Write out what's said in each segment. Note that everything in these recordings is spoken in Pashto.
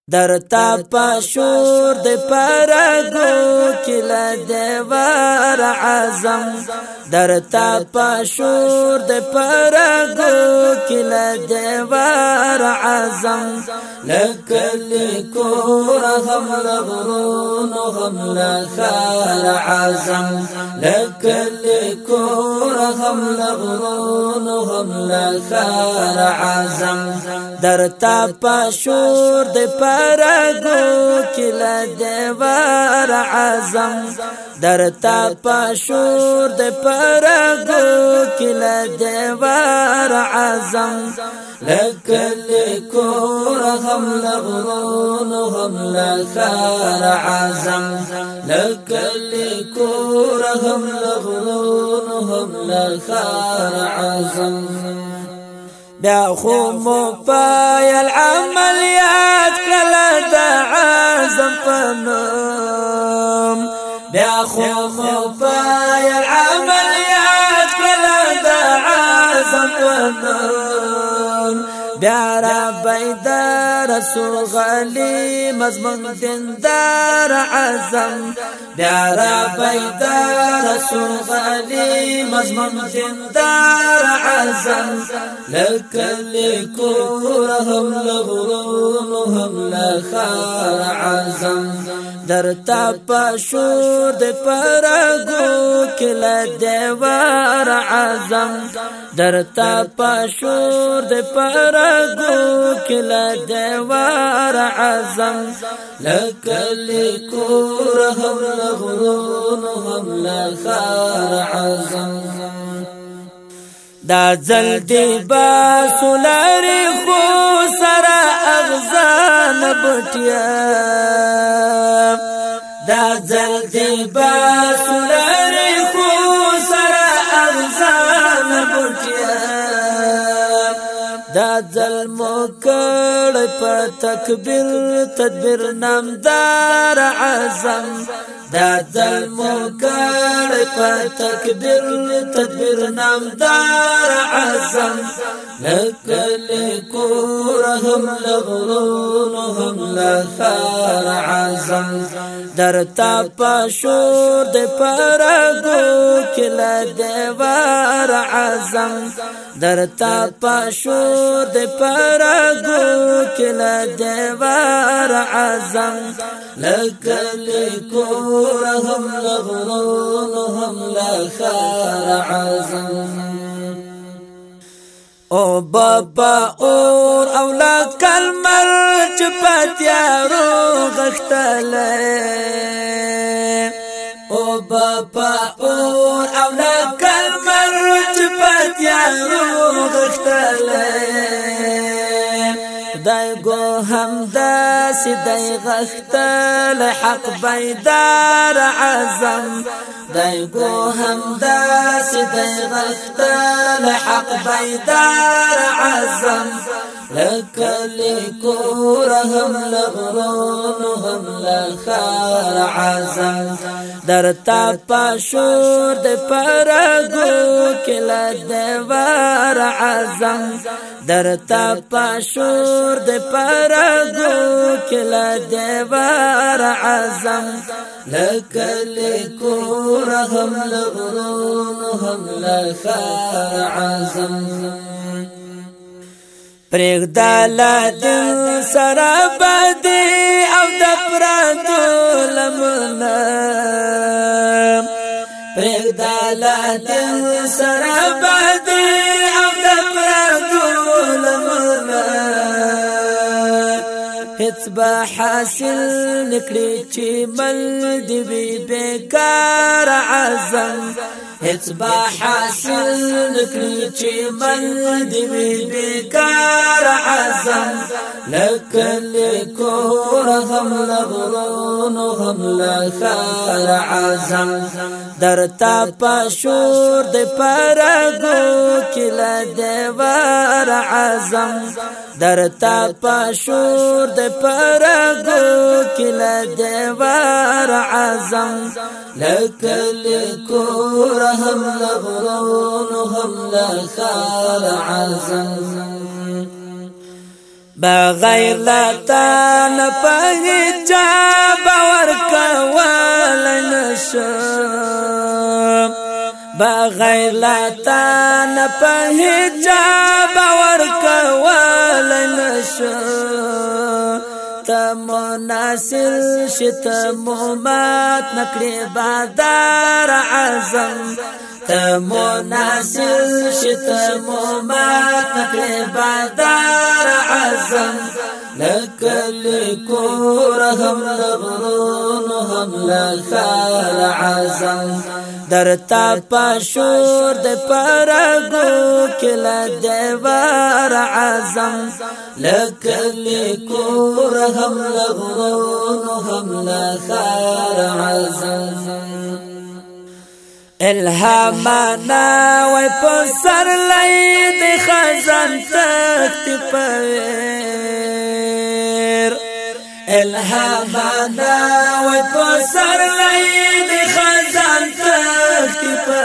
درتا پشور د پرګو کله دیوار اعظم درتا پشور د پرګو کله دیوار اعظم لکل کور هم لغرون هم لخار اعظم لکل کور هم لغرون هم لخار اعظم درتا پشور د پرګو کله دیوار اعظم درتا پشور د پرګو کله دیوار اعظم لکل کور هم لغرون هم لخار اعظم لکل کور هم لغرون هم لخار اعظم بیا خو مو پایل عملیات کله د اعظم پنوم بیا خو مو پایل عملیات کله د اعظم پنوم بیا را بیدار رسول غلی مضمون دیندار اعظم بیا را بیدار رسول غلی مضمون دیندار اعظم لکل کور هم لغرون هم لخار اعظم درتا پشور د پرګو کله دیوار اعظم درتا پشور د پرګو کله دیوار اعظم لکل کور هم لغرون هم لخار اعظم دا زل دی باسولاری خو سرا اغزان بټیا دا زل دی باسولاری خو سرا اغزان بټیا دا ظلمو کړ په تکبیر تدبیر نامدار اعظم دا ظلمو کړ په تکبیر تدبیر نامدار اعظم لکل کور هم لغرون هم لخار اعظم درتا پشور د پرګو کله دیوار اعظم درتا پشور د پرګو کله دیوار اعظم لکل کور هم لغرون هم لخار اعظم او بابا اور اولا کلمر چپاتیارو غختله او بابا اور اولا کلمر چپاتیارو غختله دای گو همدا سیدای غختل حق بیدار اعظم دای گو همدا سیدای غختل حق بیدار اعظم لکل کور هم لغرون هم لخار اعظم درتا پشور د پرګو کله دیوار اعظم درتا پشور د پرګو کله دیوار اعظم لکل کور هم لغرون هم لخار اعظم پرېږداله دل سره بدې او د پردو لمنه پرېږداله دل سره بدې او د پردو لمنه هیڅ به حاصل نکړي چې مل دې وي بېکار اعظم هیڅ به حاصل نکړي چې مل دې وي بېکار اعظم لکل کور هم لغرون هم لخار اعظم درتا پشور د پرګو کله دیوار اعظم درتا پشور د پرګو کله دیوار اعظم لکل کور هم لغرون هم لخار اعظم بغیر لتا نه په چا باور کول نشم بغیر لتا نه په چا باور کول نشم ته مناصر شت مومات نکړي بادار عزم ته مناصر شت مومات نکړي بادار عزم لکل کور هم لغرون هم لخال عزم در تا پاشور د پرګو کلا دیوار عزم لکل کور هم لغرون هم لخال عزم الهامنا وای په سر لید خزان تخت پویر الهامنا وای په سر لید خزان تخت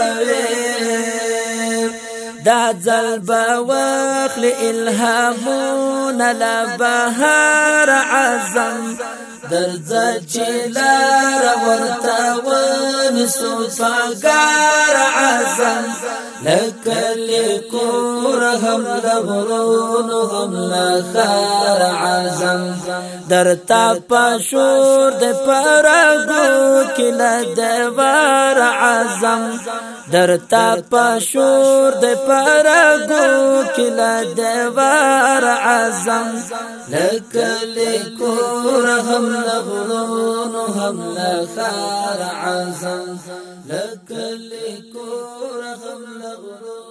پویر دا ځل بوخل الهامنا لا بهار عزم درځه چې لار ورته ونسو پاګار عزم لکل کور هم لغرون هم لخار عزم درتا پاشور د پرګو کله دیوار عزم درتا پاشور د پرګو کله دیوار عزم لکل کور هم لغرون هم لخار عزم لکل کور هم لغرون